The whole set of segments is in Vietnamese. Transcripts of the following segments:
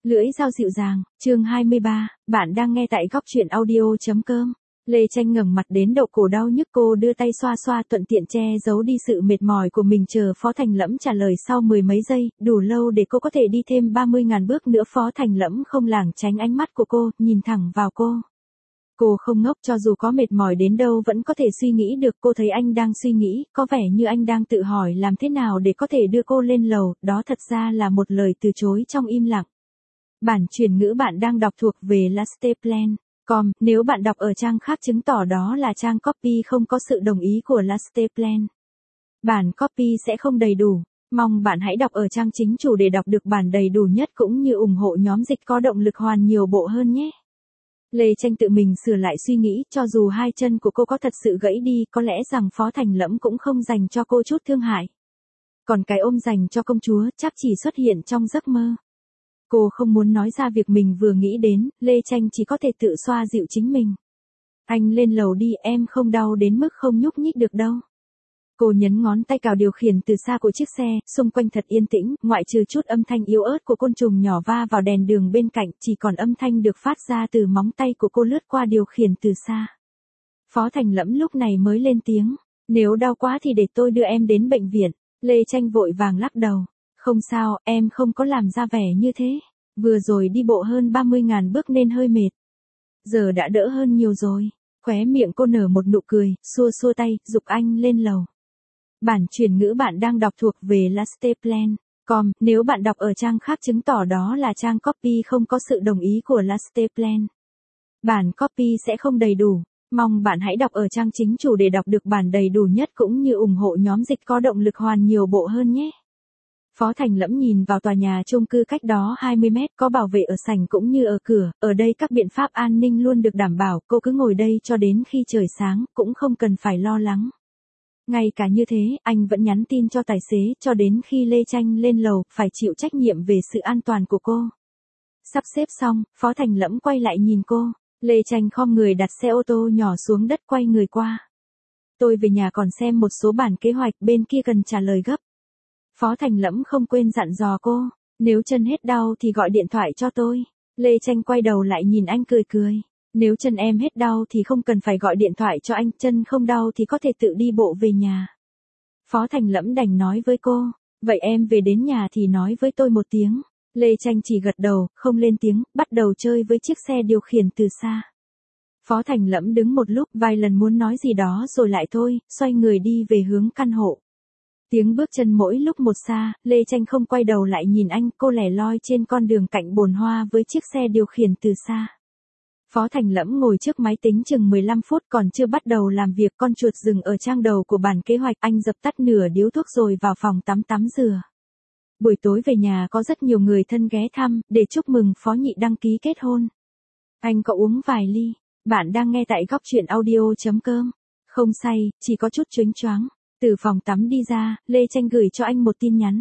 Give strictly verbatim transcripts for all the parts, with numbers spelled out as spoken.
Lưỡi dao dịu dàng, chương hai mươi ba, bạn đang nghe tại góc truyện audio.com. Lê Tranh ngẩng mặt đến độ cổ đau nhức, cô đưa tay xoa xoa thuận tiện che giấu đi sự mệt mỏi của mình, chờ Phó Thành Lẫm trả lời sau mười mấy giây, đủ lâu để cô có thể đi thêm ba mươi nghìn bước nữa. Phó Thành Lẫm không lảng tránh ánh mắt của cô, nhìn thẳng vào cô. Cô không ngốc, cho dù có mệt mỏi đến đâu vẫn có thể suy nghĩ được. Cô thấy anh đang suy nghĩ, có vẻ như anh đang tự hỏi làm thế nào để có thể đưa cô lên lầu, đó thật ra là một lời từ chối trong im lặng. Bản chuyển ngữ bạn đang đọc thuộc về lasteplan chấm com, nếu bạn đọc ở trang khác chứng tỏ đó là trang copy không có sự đồng ý của Lasteplan. Bản copy sẽ không đầy đủ, mong bạn hãy đọc ở trang chính chủ để đọc được bản đầy đủ nhất cũng như ủng hộ nhóm dịch có động lực hoàn nhiều bộ hơn nhé. Lê Tranh tự mình sửa lại suy nghĩ, cho dù hai chân của cô có thật sự gãy đi, có lẽ rằng Phó Thành Lẫm cũng không dành cho cô chút thương hại. Còn cái ôm dành cho công chúa chắc chỉ xuất hiện trong giấc mơ. Cô không muốn nói ra việc mình vừa nghĩ đến, Lê Tranh chỉ có thể tự xoa dịu chính mình. Anh lên lầu đi, em không đau đến mức không nhúc nhích được đâu. Cô nhấn ngón tay cào điều khiển từ xa của chiếc xe, xung quanh thật yên tĩnh, ngoại trừ chút âm thanh yếu ớt của côn trùng nhỏ va vào đèn đường bên cạnh, chỉ còn âm thanh được phát ra từ móng tay của cô lướt qua điều khiển từ xa. Phó Thành Lẫm lúc này mới lên tiếng, nếu đau quá thì để tôi đưa em đến bệnh viện. Lê Tranh vội vàng lắc đầu. Không sao, em không có làm ra vẻ như thế. Vừa rồi đi bộ hơn ba mươi nghìn bước nên hơi mệt. Giờ đã đỡ hơn nhiều rồi. Khóe miệng cô nở một nụ cười, xua xua tay, giục anh lên lầu. Bản chuyển ngữ bạn đang đọc thuộc về lasteplan chấm com, nếu bạn đọc ở trang khác chứng tỏ đó là trang copy không có sự đồng ý của Lasteplan. Bản copy sẽ không đầy đủ, mong bạn hãy đọc ở trang chính chủ để đọc được bản đầy đủ nhất cũng như ủng hộ nhóm dịch có động lực hoàn nhiều bộ hơn nhé. Phó Thành Lẫm nhìn vào tòa nhà chung cư cách đó hai mươi mét, có bảo vệ ở sảnh cũng như ở cửa, ở đây các biện pháp an ninh luôn được đảm bảo, cô cứ ngồi đây cho đến khi trời sáng, cũng không cần phải lo lắng. Ngay cả như thế, anh vẫn nhắn tin cho tài xế, cho đến khi Lê Tranh lên lầu, phải chịu trách nhiệm về sự an toàn của cô. Sắp xếp xong, Phó Thành Lẫm quay lại nhìn cô, Lê Tranh khom người đặt xe ô tô nhỏ xuống đất quay người qua. Tôi về nhà còn xem một số bản kế hoạch, bên kia cần trả lời gấp. Phó Thành Lẫm không quên dặn dò cô, nếu chân hết đau thì gọi điện thoại cho tôi. Lê Tranh quay đầu lại nhìn anh cười cười, nếu chân em hết đau thì không cần phải gọi điện thoại cho anh, chân không đau thì có thể tự đi bộ về nhà. Phó Thành Lẫm đành nói với cô, vậy em về đến nhà thì nói với tôi một tiếng. Lê Tranh chỉ gật đầu, không lên tiếng, bắt đầu chơi với chiếc xe điều khiển từ xa. Phó Thành Lẫm đứng một lúc, vài lần muốn nói gì đó rồi lại thôi, xoay người đi về hướng căn hộ. Tiếng bước chân mỗi lúc một xa, Lê Tranh không quay đầu lại nhìn anh, cô lẻ loi trên con đường cạnh bồn hoa với chiếc xe điều khiển từ xa. Phó Thành Lẫm ngồi trước máy tính chừng mười lăm phút, còn chưa bắt đầu làm việc, con chuột dừng ở trang đầu của bản kế hoạch, anh dập tắt nửa điếu thuốc rồi vào phòng tắm tắm rửa. Buổi tối về nhà có rất nhiều người thân ghé thăm, để chúc mừng Phó Nhị đăng ký kết hôn. Anh có uống vài ly, bạn đang nghe tại góc truyện audio.com. Không say, chỉ có chút chónh choáng. Từ phòng tắm đi ra, Lê Tranh gửi cho anh một tin nhắn.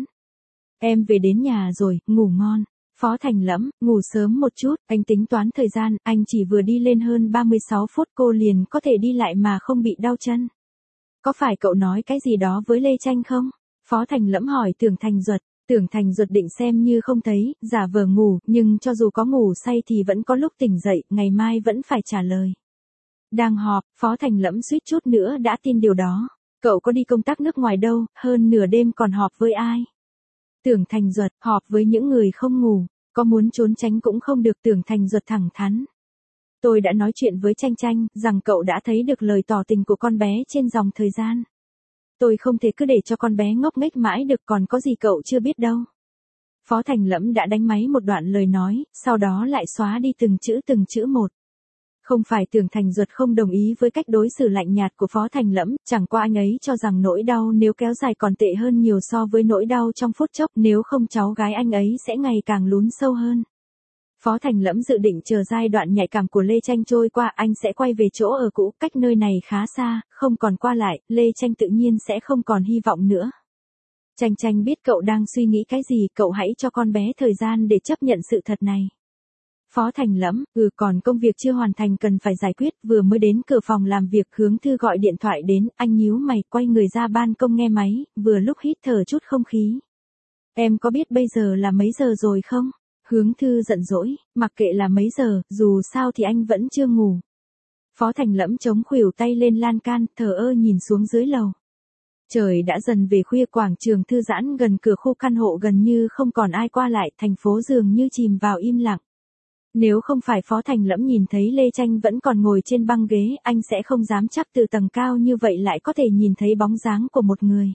Em về đến nhà rồi, ngủ ngon. Phó Thành Lẫm, ngủ sớm một chút, anh tính toán thời gian, anh chỉ vừa đi lên hơn ba mươi sáu phút cô liền có thể đi lại mà không bị đau chân. Có phải cậu nói cái gì đó với Lê Tranh không? Phó Thành Lẫm hỏi Tưởng Thành Duật. Tưởng Thành Duật định xem như không thấy, giả vờ ngủ, nhưng cho dù có ngủ say thì vẫn có lúc tỉnh dậy, ngày mai vẫn phải trả lời. Đang họp, Phó Thành Lẫm suýt chút nữa đã tin điều đó. Cậu có đi công tác nước ngoài đâu, hơn nửa đêm còn họp với ai? Tưởng Thành Duật, họp với những người không ngủ, có muốn trốn tránh cũng không được. Tưởng Thành Duật thẳng thắn. Tôi đã nói chuyện với Tranh Tranh, rằng cậu đã thấy được lời tỏ tình của con bé trên dòng thời gian. Tôi không thể cứ để cho con bé ngốc nghếch mãi được, còn có gì cậu chưa biết đâu. Phó Thành Lẫm đã đánh máy một đoạn lời nói, sau đó lại xóa đi từng chữ từng chữ một. Không phải Tưởng Thành Duật không đồng ý với cách đối xử lạnh nhạt của Phó Thành Lẫm, chẳng qua anh ấy cho rằng nỗi đau nếu kéo dài còn tệ hơn nhiều so với nỗi đau trong phút chốc, nếu không cháu gái anh ấy sẽ ngày càng lún sâu hơn. Phó Thành Lẫm dự định chờ giai đoạn nhạy cảm của Lê Tranh trôi qua, anh sẽ quay về chỗ ở cũ, cách nơi này khá xa, không còn qua lại, Lê Tranh tự nhiên sẽ không còn hy vọng nữa. Tranh Tranh biết cậu đang suy nghĩ cái gì, cậu hãy cho con bé thời gian để chấp nhận sự thật này. Phó Thành Lẫm, ừ còn công việc chưa hoàn thành cần phải giải quyết, vừa mới đến cửa phòng làm việc Hướng Thư gọi điện thoại đến, anh nhíu mày quay người ra ban công nghe máy, vừa lúc hít thở chút không khí. Em có biết bây giờ là mấy giờ rồi không? Hướng Thư giận dỗi, mặc kệ là mấy giờ, dù sao thì anh vẫn chưa ngủ. Phó Thành Lẫm chống khuỷu tay lên lan can, thờ ơ nhìn xuống dưới lầu. Trời đã dần về khuya, quảng trường thư giãn gần cửa khu căn hộ gần như không còn ai qua lại, thành phố dường như chìm vào im lặng. Nếu không phải Phó Thành Lẫm nhìn thấy Lê Tranh vẫn còn ngồi trên băng ghế, anh sẽ không dám chắc từ tầng cao như vậy lại có thể nhìn thấy bóng dáng của một người.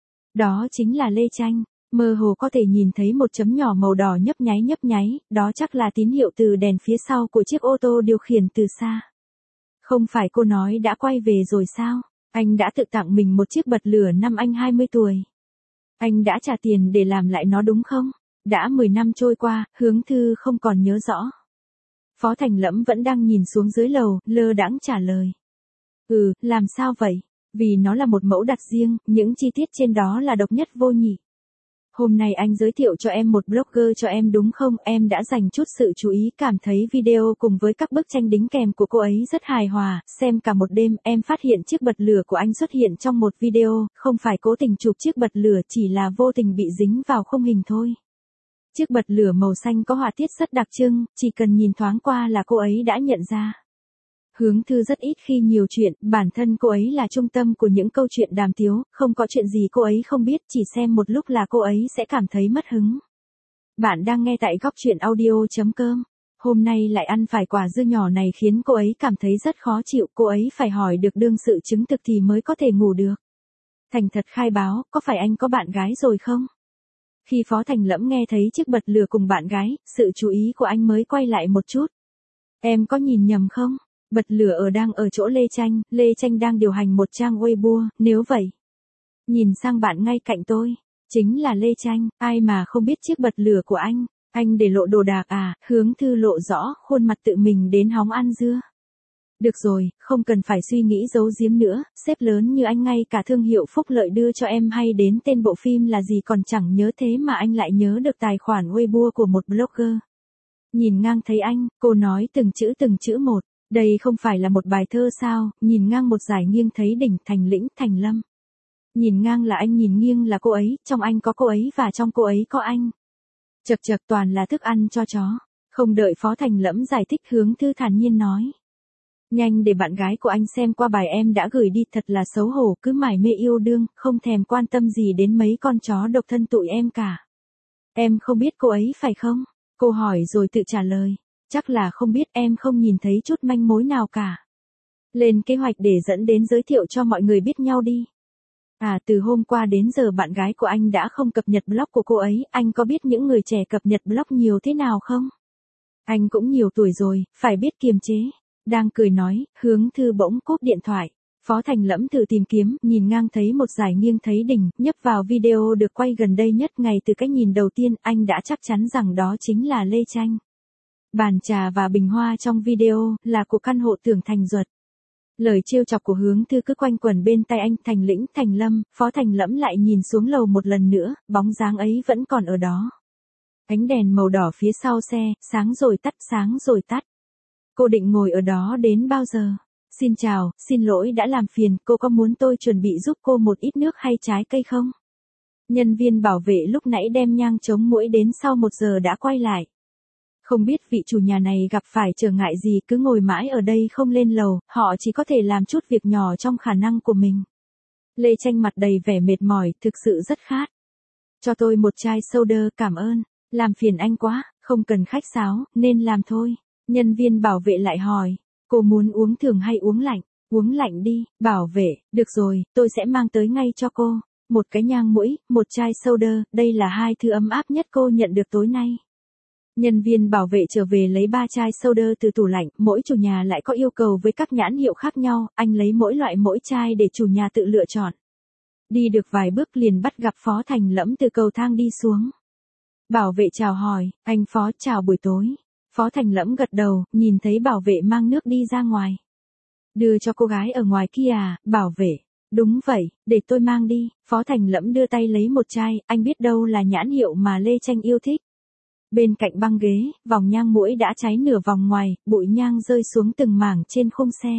Đó chính là Lê Tranh, mơ hồ có thể nhìn thấy một chấm nhỏ màu đỏ nhấp nháy nhấp nháy, đó chắc là tín hiệu từ đèn phía sau của chiếc ô tô điều khiển từ xa. Không phải cô nói đã quay về rồi sao? Anh đã tự tặng mình một chiếc bật lửa năm anh hai mươi tuổi. Anh đã trả tiền để làm lại nó đúng không? Đã mười năm trôi qua, Hướng Thư không còn nhớ rõ. Phó Thành Lẫm vẫn đang nhìn xuống dưới lầu, lơ đãng trả lời. Ừ, làm sao vậy? Vì nó là một mẫu đặt riêng, những chi tiết trên đó là độc nhất vô nhị. Hôm nay anh giới thiệu cho em một blogger cho em đúng không? Em đã dành chút sự chú ý, cảm thấy video cùng với các bức tranh đính kèm của cô ấy rất hài hòa, xem cả một đêm em phát hiện chiếc bật lửa của anh xuất hiện trong một video, không phải cố tình chụp chiếc bật lửa, chỉ là vô tình bị dính vào khung hình thôi. Chiếc bật lửa màu xanh có họa tiết rất đặc trưng, chỉ cần nhìn thoáng qua là cô ấy đã nhận ra. Hướng Thư rất ít khi nhiều chuyện, bản thân cô ấy là trung tâm của những câu chuyện đàm tiếu, không có chuyện gì cô ấy không biết, chỉ xem một lúc là cô ấy sẽ cảm thấy mất hứng. Bạn đang nghe tại góc chuyện audio chấm com. Hôm nay lại ăn phải quả dưa nhỏ này khiến cô ấy cảm thấy rất khó chịu, cô ấy phải hỏi được đương sự chứng thực thì mới có thể ngủ được. Thành thật khai báo, có phải anh có bạn gái rồi không? Khi Phó Thành Lẫm nghe thấy chiếc bật lửa cùng bạn gái, sự chú ý của anh mới quay lại một chút. Em có nhìn nhầm không? Bật lửa ở đang ở chỗ Lê Tranh, Lê Tranh đang điều hành một trang Weibo, nếu vậy. Nhìn sang bạn ngay cạnh tôi, chính là Lê Tranh, ai mà không biết chiếc bật lửa của anh, anh để lộ đồ đạc à? Hướng Thư lộ rõ, khuôn mặt tự mình đến hóng ăn dưa. Được rồi, không cần phải suy nghĩ giấu giếm nữa, sếp lớn như anh ngay cả thương hiệu phúc lợi đưa cho em hay đến tên bộ phim là gì còn chẳng nhớ, thế mà anh lại nhớ được tài khoản Weibo của một blogger. Nhìn ngang thấy anh, cô nói từng chữ từng chữ một. Đây không phải là một bài thơ sao? Nhìn ngang một dải nghiêng thấy đỉnh, thành lĩnh, thành lâm. Nhìn ngang là anh, nhìn nghiêng là cô ấy, trong anh có cô ấy và trong cô ấy có anh. Chật chật, toàn là thức ăn cho chó. Không đợi Phó Thành Lẫm giải thích, Hướng Thư thản nhiên nói. Nhanh để bạn gái của anh xem qua bài em đã gửi đi, thật là xấu hổ, cứ mải mê yêu đương, không thèm quan tâm gì đến mấy con chó độc thân tụi em cả. Em không biết cô ấy phải không? Cô hỏi rồi tự trả lời. Chắc là không biết, em không nhìn thấy chút manh mối nào cả. Lên kế hoạch để dẫn đến giới thiệu cho mọi người biết nhau đi. À, từ hôm qua đến giờ bạn gái của anh đã không cập nhật blog của cô ấy, anh có biết những người trẻ cập nhật blog nhiều thế nào không? Anh cũng nhiều tuổi rồi, phải biết kiềm chế. Đang cười nói, Hướng Thư bỗng cúp điện thoại. Phó Thành Lẫm thử tìm kiếm, nhìn ngang thấy một dải nghiêng thấy đỉnh, nhấp vào video được quay gần đây nhất. Ngay từ cái nhìn đầu tiên, anh đã chắc chắn rằng đó chính là Lê Tranh. Bàn trà và bình hoa trong video là của căn hộ Tưởng Thành Duật. Lời trêu chọc của Hướng Thư cứ quanh quẩn bên tai anh, thành lĩnh, thành lâm. Phó Thành Lẫm lại nhìn xuống lầu một lần nữa, bóng dáng ấy vẫn còn ở đó. Ánh đèn màu đỏ phía sau xe, sáng rồi tắt, sáng rồi tắt. Cô định ngồi ở đó đến bao giờ? Xin chào, xin lỗi đã làm phiền, cô có muốn tôi chuẩn bị giúp cô một ít nước hay trái cây không? Nhân viên bảo vệ lúc nãy đem nhang chống muỗi đến sau một giờ đã quay lại. Không biết vị chủ nhà này gặp phải trở ngại gì, cứ ngồi mãi ở đây không lên lầu, họ chỉ có thể làm chút việc nhỏ trong khả năng của mình. Lê Tranh mặt đầy vẻ mệt mỏi, thực sự rất khát. Cho tôi một chai soda, cảm ơn. Làm phiền anh quá, không cần khách sáo, nên làm thôi. Nhân viên bảo vệ lại hỏi, cô muốn uống thường hay uống lạnh? Uống lạnh đi. Bảo vệ, được rồi, tôi sẽ mang tới ngay cho cô. Một cái nhang muỗi, một chai soda, đây là hai thứ ấm áp nhất cô nhận được tối nay. Nhân viên bảo vệ trở về lấy ba chai soda từ tủ lạnh, mỗi chủ nhà lại có yêu cầu với các nhãn hiệu khác nhau, anh lấy mỗi loại mỗi chai để chủ nhà tự lựa chọn. Đi được vài bước liền bắt gặp Phó Thành Lẫm từ cầu thang đi xuống. Bảo vệ chào hỏi, anh Phó, chào buổi tối. Phó Thành Lẫm gật đầu, nhìn thấy bảo vệ mang nước đi ra ngoài. Đưa cho cô gái ở ngoài kia à? Bảo vệ, đúng vậy, để tôi mang đi. Phó Thành Lẫm đưa tay lấy một chai, anh biết đâu là nhãn hiệu mà Lê Tranh yêu thích. Bên cạnh băng ghế, vòng nhang muỗi đã cháy nửa vòng ngoài, bụi nhang rơi xuống từng mảng trên khung xe.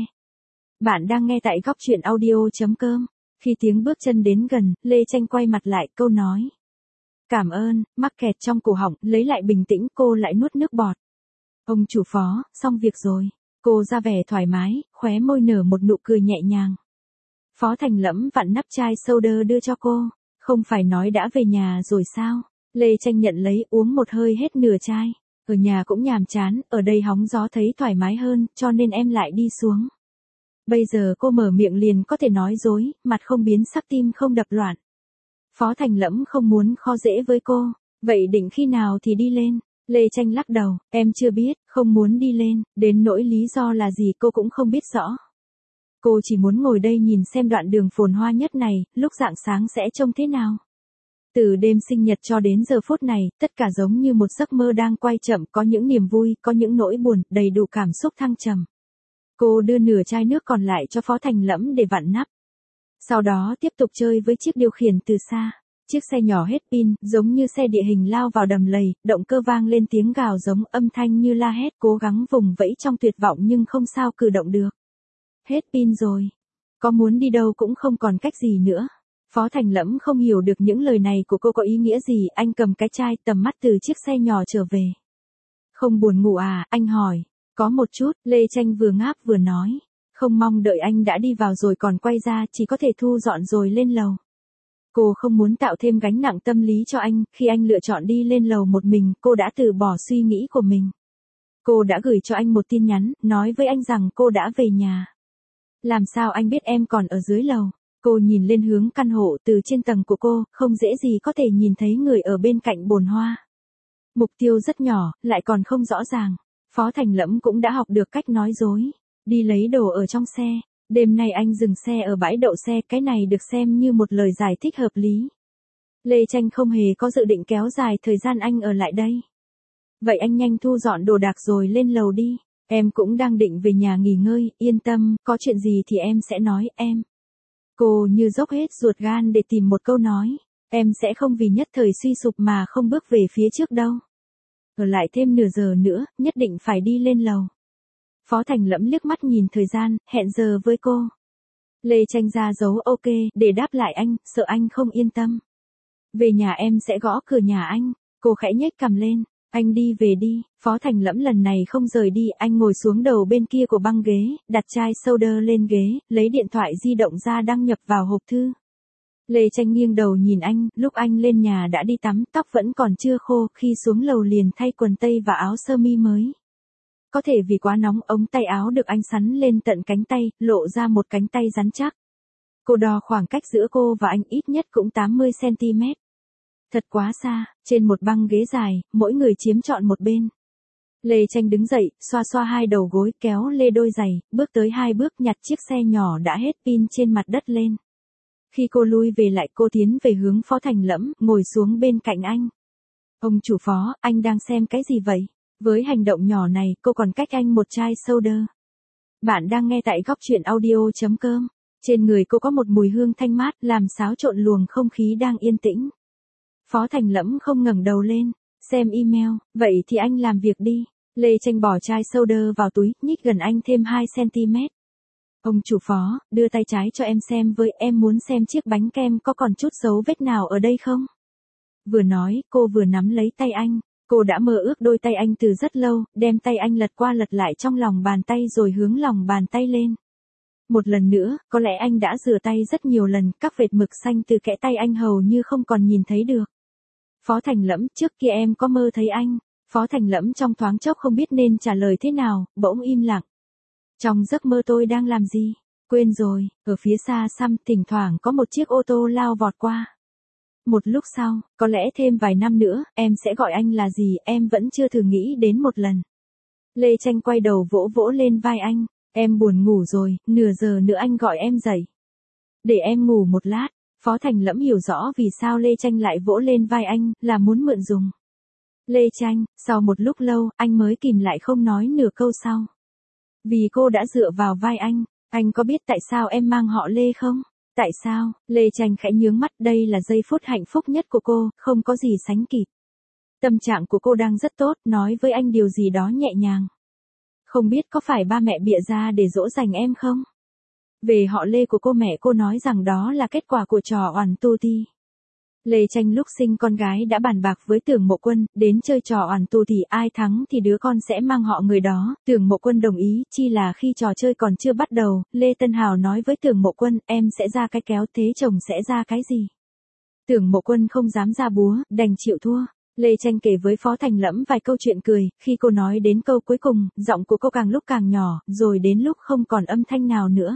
Bạn đang nghe tại góc chuyện audio chấm com. Khi tiếng bước chân đến gần, Lê Tranh quay mặt lại, câu nói. Cảm ơn, mắc kẹt trong cổ họng, lấy lại bình tĩnh cô lại nuốt nước bọt. Ông chủ Phó, xong việc rồi. Cô ra vẻ thoải mái, khóe môi nở một nụ cười nhẹ nhàng. Phó Thành Lẫm vặn nắp chai soda đưa cho cô. Không phải nói đã về nhà rồi sao? Lê Tranh nhận lấy uống một hơi hết nửa chai. Ở nhà cũng nhàm chán, ở đây hóng gió thấy thoải mái hơn, cho nên em lại đi xuống. Bây giờ cô mở miệng liền có thể nói dối, mặt không biến sắc tim không đập loạn. Phó Thành Lẫm không muốn khó dễ với cô. Vậy định khi nào thì đi lên? Lê Tranh lắc đầu, em chưa biết, không muốn đi lên, đến nỗi lý do là gì cô cũng không biết rõ. Cô chỉ muốn ngồi đây nhìn xem đoạn đường phồn hoa nhất này, lúc rạng sáng sẽ trông thế nào. Từ đêm sinh nhật cho đến giờ phút này, tất cả giống như một giấc mơ đang quay chậm, có những niềm vui, có những nỗi buồn, đầy đủ cảm xúc thăng trầm. Cô đưa nửa chai nước còn lại cho Phó Thành Lẫm để vặn nắp. Sau đó tiếp tục chơi với chiếc điều khiển từ xa. Chiếc xe nhỏ hết pin, giống như xe địa hình lao vào đầm lầy, động cơ vang lên tiếng gào giống âm thanh như la hét, cố gắng vùng vẫy trong tuyệt vọng nhưng không sao cử động được. Hết pin rồi. Có muốn đi đâu cũng không còn cách gì nữa. Phó Thành Lẫm không hiểu được những lời này của cô có ý nghĩa gì, anh cầm cái chai tầm mắt từ chiếc xe nhỏ trở về. Không buồn ngủ à, anh hỏi. Có một chút, Lê Tranh vừa ngáp vừa nói. Không mong đợi anh đã đi vào rồi còn quay ra, chỉ có thể thu dọn rồi lên lầu. Cô không muốn tạo thêm gánh nặng tâm lý cho anh, khi anh lựa chọn đi lên lầu một mình, cô đã từ bỏ suy nghĩ của mình. Cô đã gửi cho anh một tin nhắn, nói với anh rằng cô đã về nhà. Làm sao anh biết em còn ở dưới lầu? Cô nhìn lên hướng căn hộ từ trên tầng của cô, không dễ gì có thể nhìn thấy người ở bên cạnh bồn hoa. Mục tiêu rất nhỏ, lại còn không rõ ràng. Phó Thành Lẫm cũng đã học được cách nói dối. Đi lấy đồ ở trong xe. Đêm nay anh dừng xe ở bãi đậu xe, cái này được xem như một lời giải thích hợp lý. Lê Tranh không hề có dự định kéo dài thời gian anh ở lại đây. Vậy anh nhanh thu dọn đồ đạc rồi lên lầu đi. Em cũng đang định về nhà nghỉ ngơi, yên tâm, có chuyện gì thì em sẽ nói em. Cô như dốc hết ruột gan để tìm một câu nói. Em sẽ không vì nhất thời suy sụp mà không bước về phía trước đâu. Ở lại thêm nửa giờ nữa, nhất định phải đi lên lầu. Phó Thành Lẫm liếc mắt nhìn thời gian, hẹn giờ với cô. Lê Tranh ra dấu ok, để đáp lại anh, sợ anh không yên tâm. Về nhà em sẽ gõ cửa nhà anh. Cô khẽ nhếch cằm lên. Anh đi về đi. Phó Thành Lẫm lần này không rời đi, anh ngồi xuống đầu bên kia của băng ghế, đặt chai soda lên ghế, lấy điện thoại di động ra đăng nhập vào hộp thư. Lê Tranh nghiêng đầu nhìn anh, lúc anh lên nhà đã đi tắm, tóc vẫn còn chưa khô, khi xuống lầu liền thay quần tây và áo sơ mi mới. Có thể vì quá nóng, ống tay áo được anh sắn lên tận cánh tay, lộ ra một cánh tay rắn chắc. Cô đo khoảng cách giữa cô và anh ít nhất cũng tám mươi xăng ti mét. Thật quá xa, trên một băng ghế dài, mỗi người chiếm trọn một bên. Lê Tranh đứng dậy, xoa xoa hai đầu gối, kéo lê đôi giày, bước tới hai bước nhặt chiếc xe nhỏ đã hết pin trên mặt đất lên. Khi cô lui về lại cô tiến về hướng Phó Thành Lẫm, ngồi xuống bên cạnh anh. Ông chủ Phó, anh đang xem cái gì vậy? Với hành động nhỏ này, cô còn cách anh một chai soda. Bạn đang nghe tại góc truyện audio chấm com. Trên người cô có một mùi hương thanh mát, làm xáo trộn luồng không khí đang yên tĩnh. Phó Thành Lẫm không ngẩng đầu lên, xem email, vậy thì anh làm việc đi. Lê Tranh bỏ chai soda vào túi, nhích gần anh thêm hai xăng ti mét. Ông chủ Phó, đưa tay trái cho em xem với, em muốn xem chiếc bánh kem có còn chút dấu vết nào ở đây không? Vừa nói, cô vừa nắm lấy tay anh. Cô đã mơ ước đôi tay anh từ rất lâu, đem tay anh lật qua lật lại trong lòng bàn tay rồi hướng lòng bàn tay lên. Một lần nữa, có lẽ anh đã rửa tay rất nhiều lần, các vệt mực xanh từ kẽ tay anh hầu như không còn nhìn thấy được. Phó Thành Lẫm, trước kia em có mơ thấy anh. Phó Thành Lẫm trong thoáng chốc không biết nên trả lời thế nào, bỗng im lặng. Trong giấc mơ tôi đang làm gì? Quên rồi, ở phía xa xăm, thỉnh thoảng có một chiếc ô tô lao vọt qua. Một lúc sau, có lẽ thêm vài năm nữa, em sẽ gọi anh là gì, em vẫn chưa thử nghĩ đến một lần. Lê Tranh quay đầu vỗ vỗ lên vai anh. Em buồn ngủ rồi, nửa giờ nữa anh gọi em dậy. Để em ngủ một lát. Phó Thành Lẫm hiểu rõ vì sao Lê Tranh lại vỗ lên vai anh, là muốn mượn dùng. Lê Tranh, sau một lúc lâu, anh mới kìm lại không nói nửa câu sau. Vì cô đã dựa vào vai anh, anh có biết tại sao em mang họ Lê không? Tại sao? Lê Tranh khẽ nhướng mắt, đây là giây phút hạnh phúc nhất của cô, không có gì sánh kịp. Tâm trạng của cô đang rất tốt, nói với anh điều gì đó nhẹ nhàng. Không biết có phải ba mẹ bịa ra để dỗ dành em không? Về họ Lê của cô, mẹ cô nói rằng đó là kết quả của trò oằn tu ti. Lê Tranh lúc sinh con gái đã bàn bạc với Tưởng Mộ Quân, đến chơi trò oản tù thì ai thắng thì đứa con sẽ mang họ người đó, Tưởng Mộ Quân đồng ý, chi là khi trò chơi còn chưa bắt đầu, Lê Tân Hào nói với Tưởng Mộ Quân, em sẽ ra cái kéo thế chồng sẽ ra cái gì. Tưởng Mộ Quân không dám ra búa, đành chịu thua. Lê Tranh kể với Phó Thành Lẫm vài câu chuyện cười, khi cô nói đến câu cuối cùng, giọng của cô càng lúc càng nhỏ, rồi đến lúc không còn âm thanh nào nữa.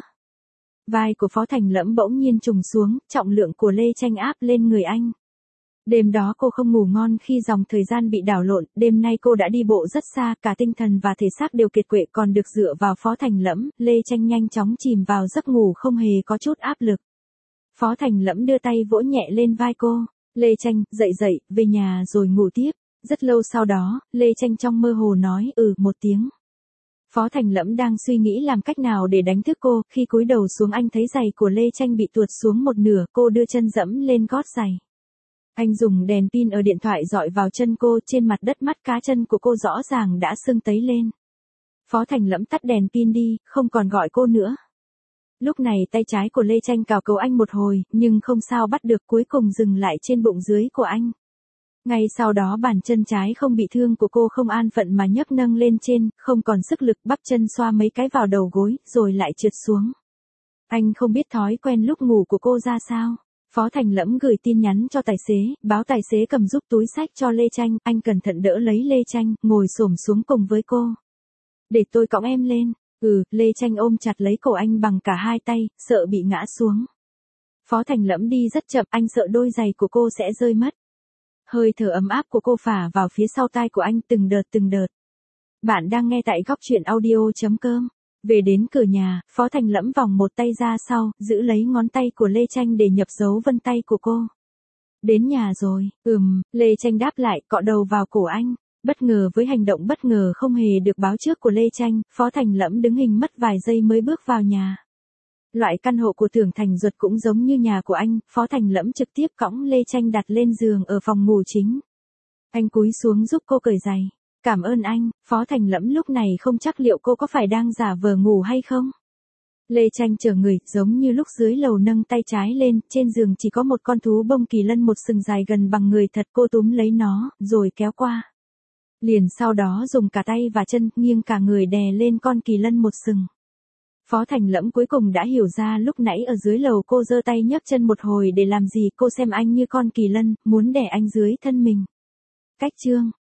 Vai của Phó Thành Lẫm bỗng nhiên trùng xuống, trọng lượng của Lê Tranh áp lên người anh. Đêm đó cô không ngủ ngon khi dòng thời gian bị đảo lộn, đêm nay cô đã đi bộ rất xa, cả tinh thần và thể xác đều kiệt quệ, còn được dựa vào Phó Thành Lẫm, Lê Tranh nhanh chóng chìm vào giấc ngủ không hề có chút áp lực. Phó Thành Lẫm đưa tay vỗ nhẹ lên vai cô. Lê Tranh, dậy dậy, về nhà rồi ngủ tiếp. Rất lâu sau đó, Lê Tranh trong mơ hồ nói ừ một tiếng. Phó Thành Lẫm đang suy nghĩ làm cách nào để đánh thức cô, khi cúi đầu xuống anh thấy giày của Lê Tranh bị tuột xuống một nửa, cô đưa chân dẫm lên gót giày. Anh dùng đèn pin ở điện thoại dọi vào chân cô, trên mặt đất mắt cá chân của cô rõ ràng đã sưng tấy lên. Phó Thành Lẫm tắt đèn pin đi, không còn gọi cô nữa. Lúc này tay trái của Lê Tranh cào cấu anh một hồi, nhưng không sao bắt được, cuối cùng dừng lại trên bụng dưới của anh. Ngay sau đó bàn chân trái không bị thương của cô không an phận mà nhấc nâng lên trên, không còn sức lực, bắp chân xoa mấy cái vào đầu gối, rồi lại trượt xuống. Anh không biết thói quen lúc ngủ của cô ra sao. Phó Thành Lẫm gửi tin nhắn cho tài xế, báo tài xế cầm giúp túi xách cho Lê Tranh, anh cẩn thận đỡ lấy Lê Tranh, ngồi xổm xuống cùng với cô. Để tôi cõng em lên. Ừ, Lê Tranh ôm chặt lấy cổ anh bằng cả hai tay, sợ bị ngã xuống. Phó Thành Lẫm đi rất chậm, anh sợ đôi giày của cô sẽ rơi mất. Hơi thở ấm áp của cô phả vào phía sau tai của anh từng đợt từng đợt. Bạn đang nghe tại góc truyện audio chấm com. Về đến cửa nhà, Phó Thành Lẫm vòng một tay ra sau, giữ lấy ngón tay của Lê Tranh để nhập dấu vân tay của cô. Đến nhà rồi, ừm, Lê Tranh đáp lại, cọ đầu vào cổ anh. Bất ngờ với hành động bất ngờ không hề được báo trước của Lê Tranh, Phó Thành Lẫm đứng hình mất vài giây mới bước vào nhà. Loại căn hộ của Tưởng Thành Duật cũng giống như nhà của anh, Phó Thành Lẫm trực tiếp cõng Lê Tranh đặt lên giường ở phòng ngủ chính. Anh cúi xuống giúp cô cởi giày. Cảm ơn anh. Phó Thành Lẫm lúc này không chắc liệu cô có phải đang giả vờ ngủ hay không. Lê Tranh chờ người, giống như lúc dưới lầu nâng tay trái lên, trên giường chỉ có một con thú bông kỳ lân một sừng dài gần bằng người thật, cô túm lấy nó, rồi kéo qua. Liền sau đó dùng cả tay và chân, nghiêng cả người đè lên con kỳ lân một sừng. Phó Thành Lẫm cuối cùng đã hiểu ra lúc nãy ở dưới lầu cô giơ tay nhấc chân một hồi để làm gì, cô xem anh như con kỳ lân, muốn đè anh dưới thân mình. Cách chương